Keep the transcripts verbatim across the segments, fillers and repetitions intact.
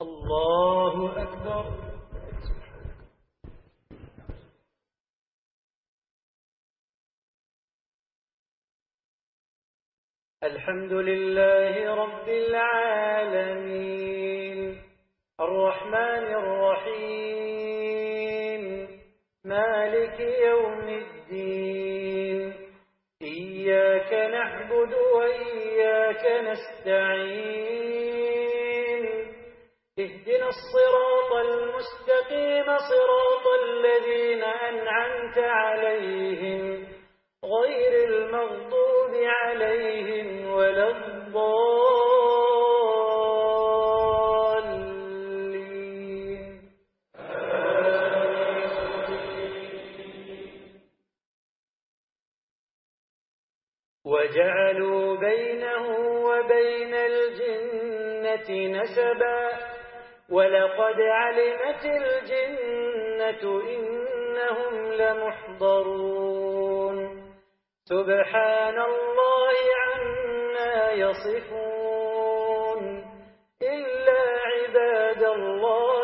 الله أكبر. الحمد لله رب العالمين الرحمن الرحيم مالك يوم الدين إياك نعبد وإياك نستعين اهدنا الصراط المستقيم صراط الذين أنعمت عليهم غير المغضوب عليهم ولا الضالين. وجعلوا بينه وبين الجنة نسبا ولقد علمت الجنة إنهم لمحضرون سبحان الله عما يصفون إلا عباد الله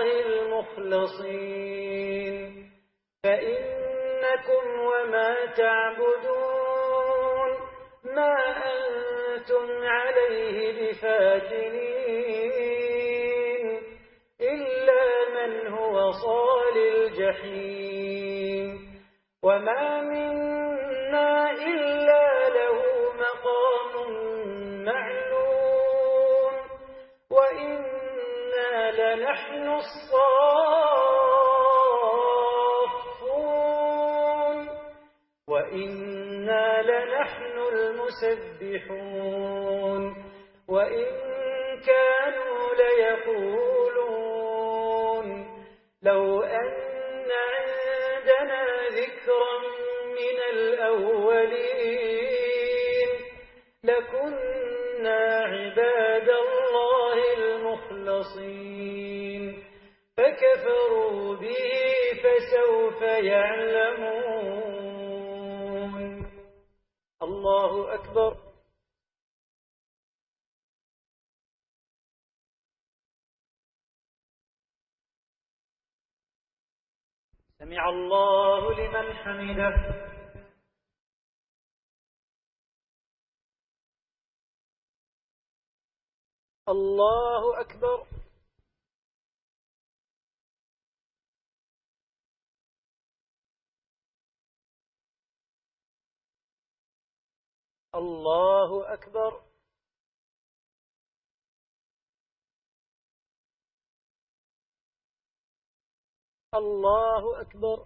المخلصين فإنكم وما تعبدون ما أنتم عليه بفاتنين إلا من هو صال الجحيم وما منا إلا له مقام معلوم وإنا لنحن الصافون وإنا لنحن المسبحون وإن كانوا ليقولون لو أن عندنا ذكرا من الأولين لكنا عباد الله المخلصين فكفروا به فسوف يعلمون. الله أكبر. سمع الله لمن حمده. الله أكبر. الله أكبر. الله أكبر.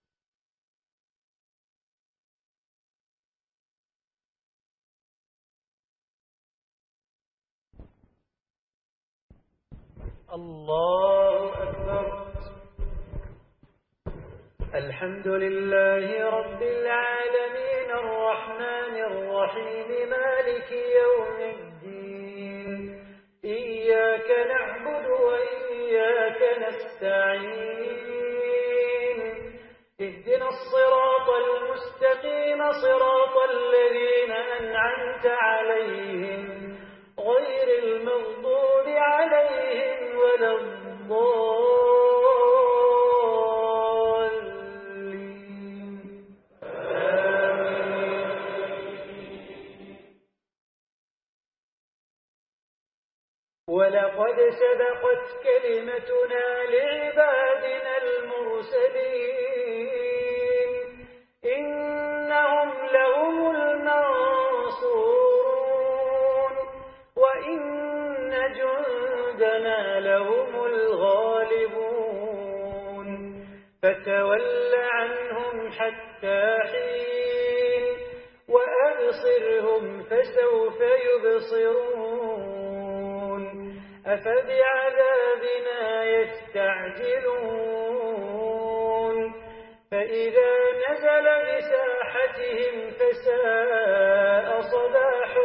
الله أكبر. الحمد لله رب العالمين الرحمن الرحيم مالك يوم الدين إياك نعبد وإياك نستعين اهدنا الصراط المستقيم صراط الذين أنعمت عليهم غير المغضوب عليهم ولا الضالين. ولقد سبقت كلمتنا لعبادنا المرسلين إنهم لهم المنصورون وإن جندنا لهم الغالبون فتول عنهم حتى حين وأبصرهم فسوف يبصرون أفبعذابنا يستعجلون فإذا نزل بساحتهم فساء صباح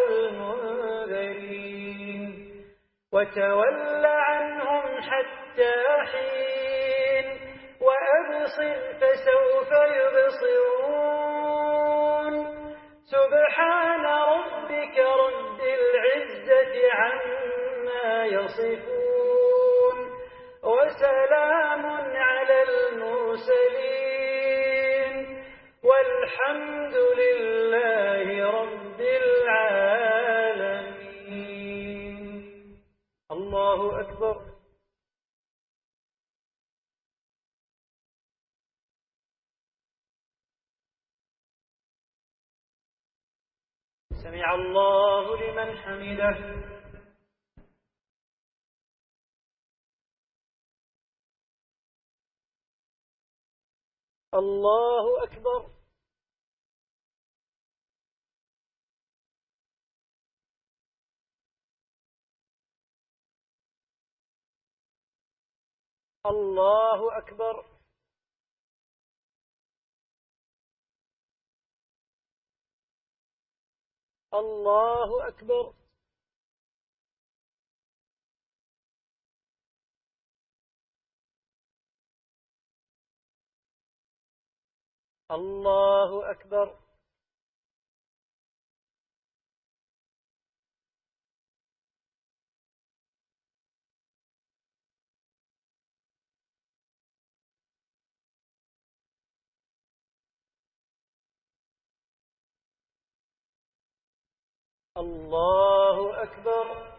المنذرين وتول عنهم حتى حين وأبصر فسوف يبصرون سبحان ربك رب العزة عما يصفون الله أكبر. سمع الله لمن حمده. الله أكبر. الله أكبر. الله أكبر. الله أكبر. الله أكبر.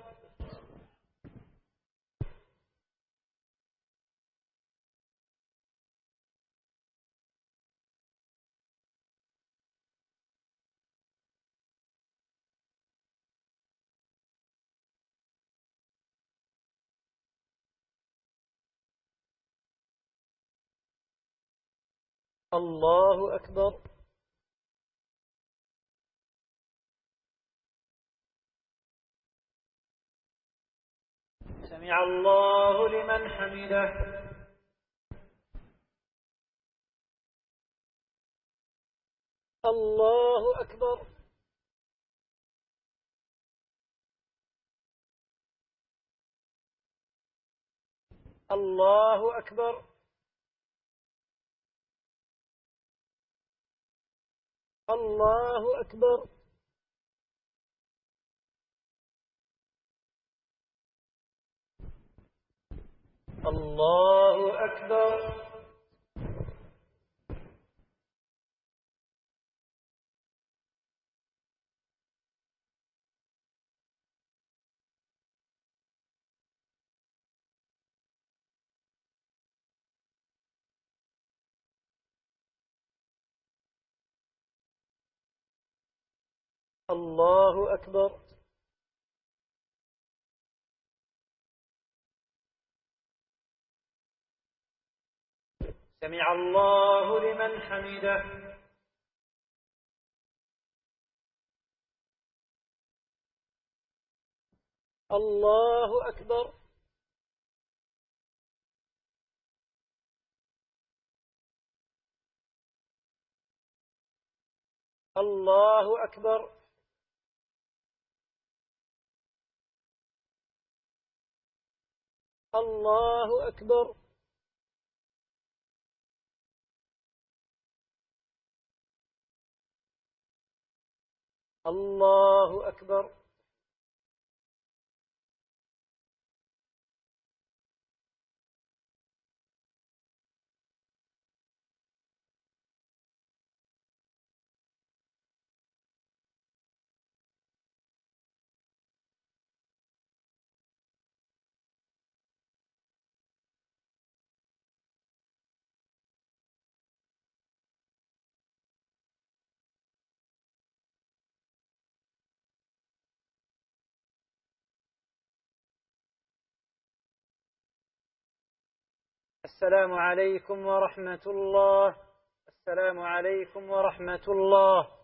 الله أكبر. سمع الله لمن حمده. الله أكبر. الله أكبر. الله أكبر. الله أكبر. الله أكبر. سمع الله لمن حمده. الله أكبر. الله أكبر. الله أكبر. الله أكبر. السلام عليكم ورحمة الله. السلام عليكم ورحمة الله.